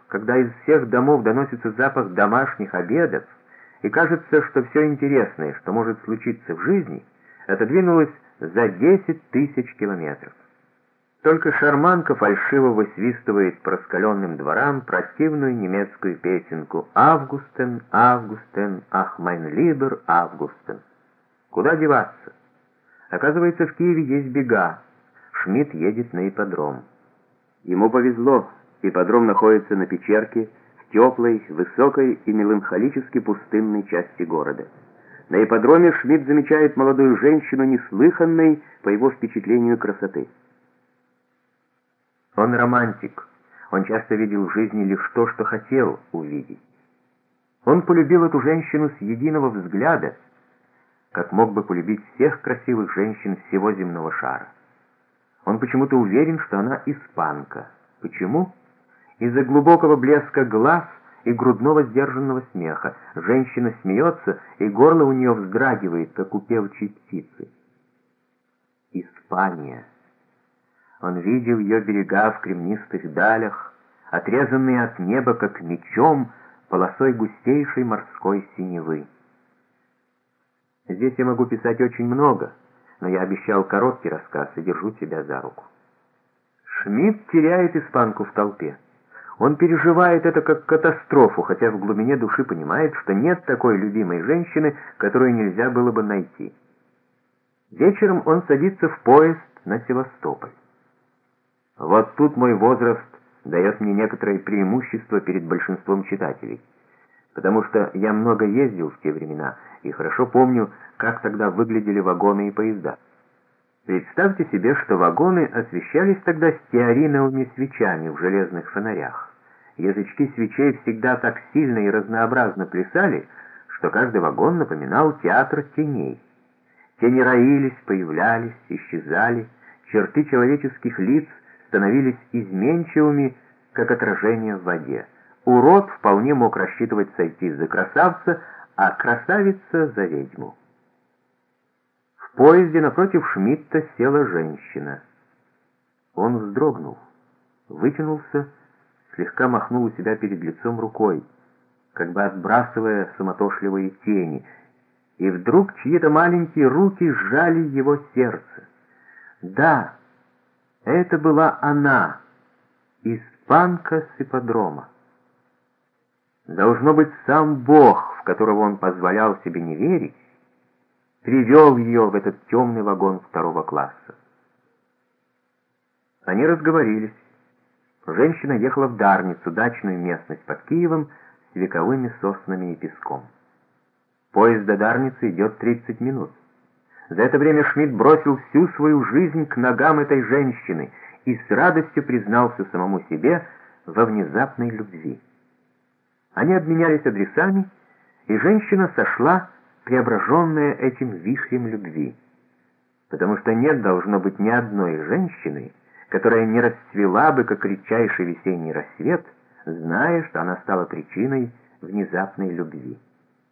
когда из всех домов доносится запах домашних обедов, и кажется, что все интересное, что может случиться в жизни, отодвинулось за 10 тысяч километров. Только шарманка фальшиво высвистывает по раскаленным дворам противную немецкую песенку «Августен, Августен, ах, майн либер Августен». Куда деваться? Оказывается, в Киеве есть бега. Шмидт едет на ипподром. Ему повезло. Ипподром находится на Печерке, в теплой, высокой и меланхолически пустынной части города. На ипподроме Шмидт замечает молодую женщину неслыханной, по его впечатлению, красоты. Он романтик. Он часто видел в жизни лишь то, что хотел увидеть. Он полюбил эту женщину с единого взгляда, как мог бы полюбить всех красивых женщин всего земного шара. Он почему-то уверен, что она испанка. Почему? Из-за глубокого блеска глаз и грудного сдержанного смеха. Женщина смеется, и горло у нее вздрагивает, как у певчей птицы. Испания. Он видел ее берега в кремнистых далях, отрезанные от неба, как мечом, полосой густейшей морской синевы. Здесь я могу писать очень много, но я обещал короткий рассказ и держу тебя за руку. Шмидт теряет испанку в толпе. Он переживает это как катастрофу, хотя в глубине души понимает, что нет такой любимой женщины, которую нельзя было бы найти. Вечером он садится в поезд на Севастополь. Вот тут мой возраст дает мне некоторое преимущество перед большинством читателей, потому что я много ездил в те времена и хорошо помню, как тогда выглядели вагоны и поезда. Представьте себе, что вагоны освещались тогда стеариновыми свечами в железных фонарях. Язычки свечей всегда так сильно и разнообразно плясали, что каждый вагон напоминал театр теней. Тени роились, появлялись, исчезали, черты человеческих лиц становились изменчивыми, как отражение в воде. Урод вполне мог рассчитывать сойти за красавца, а красавица за ведьму. В поезде напротив Шмидта села женщина. Он вздрогнул, вытянулся, слегка махнул у себя перед лицом рукой, как бы отбрасывая суматошливые тени, и вдруг чьи-то маленькие руки сжали его сердце. Да, это была она, испанка с ипподрома. Должно быть, сам Бог, в которого он позволял себе не верить, привел ее в этот темный вагон второго класса. Они разговорились. Женщина ехала в Дарницу, дачную местность под Киевом, с вековыми соснами и песком. Поезд до Дарницы идет 30 минут. За это время Шмидт бросил всю свою жизнь к ногам этой женщины и с радостью признался самому себе во внезапной любви. Они обменялись адресами, и женщина сошла, преображенная этим вихрем любви. Потому что нет, должно быть, ни одной женщины, которая не расцвела бы, как редчайший весенний рассвет, зная, что она стала причиной внезапной любви.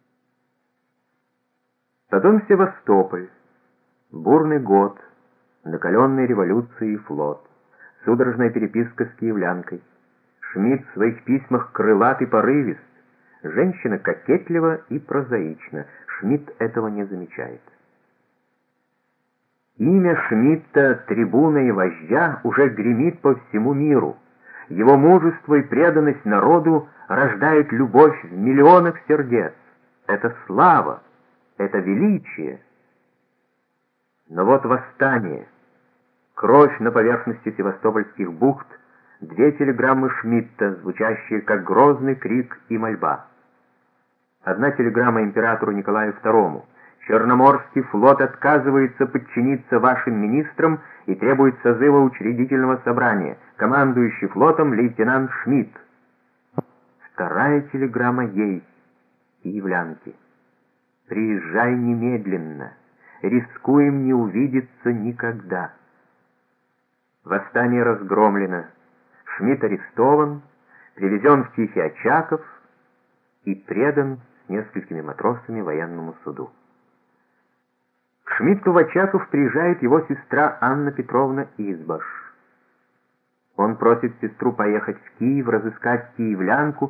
Потом Севастополь. Бурный год, накаленной революцией флот, судорожная переписка с киевлянкой. Шмидт в своих письмах крылат и порывист, женщина кокетлива и прозаична. Шмидт этого не замечает. Имя Шмидта, трибуна и вождя, уже гремит по всему миру. Его мужество и преданность народу рождают любовь в миллионах сердец. Это слава, это величие. Но вот восстание, кровь на поверхности севастопольских бухт, 2 телеграммы Шмидта, звучащие как грозный крик и мольба. Одна телеграмма императору Николаю II. Черноморский флот отказывается подчиниться вашим министрам и требует созыва учредительного собрания. Командующий флотом лейтенант Шмидт. Вторая телеграмма ей, киевлянке. Приезжай немедленно. Рискуем не увидеться никогда. Восстание разгромлено. Шмидт арестован, привезен в Тихий Очаков и предан с несколькими матросами военному суду. К Шмидту в Очаков приезжает его сестра Анна Петровна Избаш. Он просит сестру поехать в Киев, разыскать киевлянку